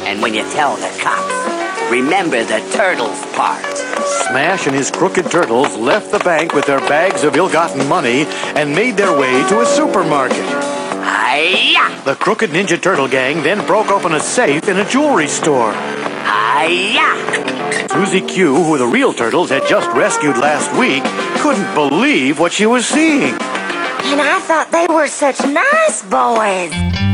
And when you tell the cops, remember the turtles part. Smash and his crooked turtles left the bank with their bags of ill-gotten money and made their way to a supermarket. Hi-ya! The Crooked Ninja Turtle gang then broke open a safe in a jewelry store. Hi-ya! Susie Q, who the real turtles had just rescued last week, couldn't believe what she was seeing. And I thought they were such nice boys.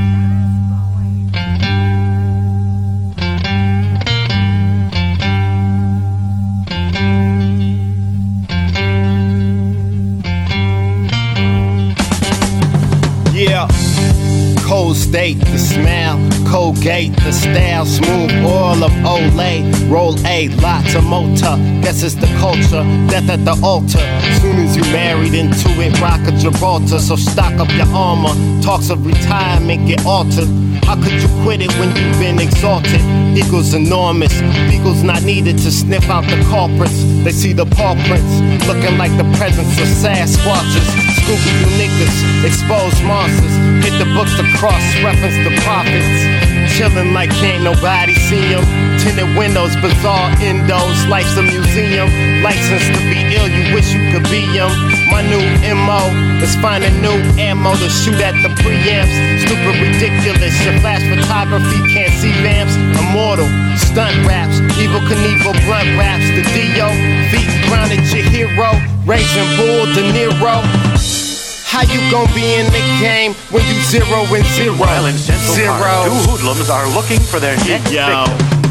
Yeah. Cold State, the smell, Colgate, the style, smooth oil of Olay, roll A, lots of motor, guess it's the culture, death at the altar, soon as you married into it, rock a Gibraltar, so stock up your armor, talks of retirement get altered, how could you quit it when you've been exalted, eagles enormous, beagles not needed to sniff out the culprits, they see the paw prints, looking like the presence of Sasquatches, Scooby-Doo niggas, exposed monsters, hit the books to cross-reference the prophets. Chillin' like can't nobody see them. Tinted windows, bizarre endos, life's a museum. License to be ill, you wish you could be them. My new MO is find a new ammo to shoot at the preamps. Stupid, ridiculous, your flash photography can't see vamps. Immortal, stunt raps, Evil Knievel, blunt raps. The D.O. feet grounded your hero. Raging Bull, De Niro. How you gon' be in the game when you 0 and 0? While in Central Park, two hoodlums are looking for their next victim.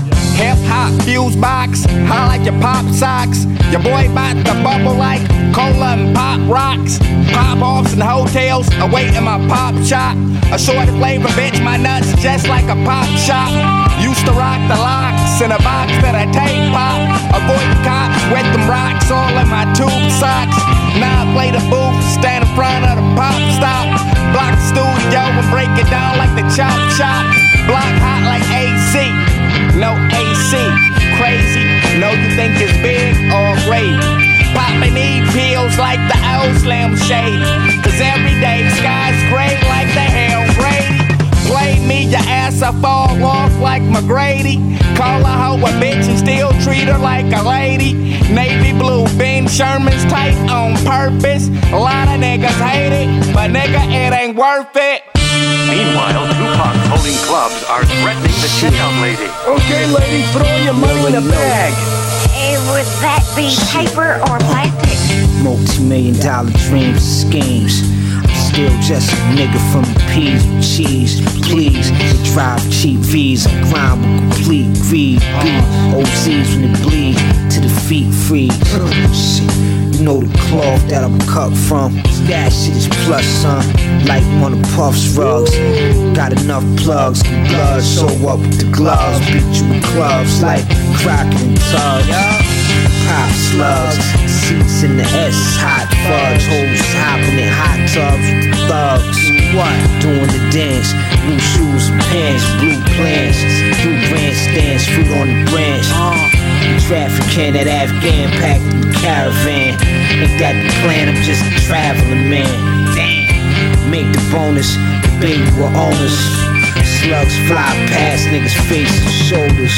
Hip-hop fuse box, how like your pop socks. Your boy bout to bubble like cola and pop rocks. Pop-offs and hotels, away in my pop shop. A short flavor bitch, my nuts just like a pop shop. Used to rock the locks in a box that I take pop. Avoid cops with them rocks all in my tube socks. Now I play the booth, stand in front of the pop stop. Block the studio and break it down like the chop shop. Block hot like AC, no AC. Crazy, know you think it's big or great. Poppin' pills like the old Slim Shady. Cause every day sky's gray like the hell Brady. Play me, your ass I fall off like McGrady. Call a hoe a bitch and still treat her like a lady. Navy blue, Ben Sherman's tight on purpose. A lot of niggas hate it, but nigga, it ain't worth it. Meanwhile, two punks holding clubs are threatening the checkout lady. Okay, lady, throw your money in a bag. Would that be paper or plastic? Multi-million-dollar dreams and schemes. I'm still just a nigga from the peas with cheese. Please, we drive cheap V's. I grind with complete greed. Beat OZs when it bleed to the feet freeze. Shit. You know the cloth that I'm cut from. That shit is plus, son. Like one of Puff's rugs. Got enough plugs, can blood show up with the gloves. Beat you with clubs like Crockett and Tubbs. Pop slugs, seats in the S, hot fudge. Hoes hopping in hot tubs with the thugs. What? Doing the dance, new shoes and pants, blue plans, blue grandstands, fruit on the branch. Trafficking that Afghan packed in the caravan. Ain't that the plan? I'm just a traveling man. Damn. Make the bonus, the baby with owners. Slugs fly past niggas' faces and shoulders.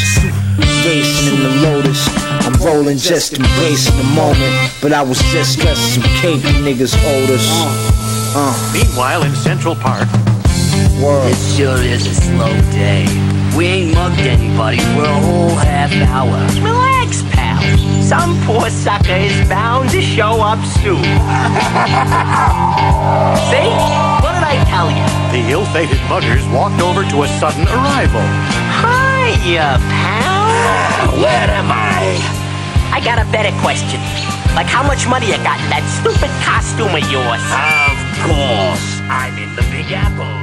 Racing in the Lotus, I'm rolling just embracing the moment. But I was just stressing some cake niggas owed us. Meanwhile, in Central Park, It sure is a slow day. We ain't mugged anybody for a whole half hour. Relax, pal. Some poor sucker is bound to show up soon. See? What did I tell you? the ill-fated muggers walked over to a sudden arrival. Hiya, pal. Where am I? I got a better question. Like, how much money you got in that stupid costume of yours? Of course, I'm in the Big Apple.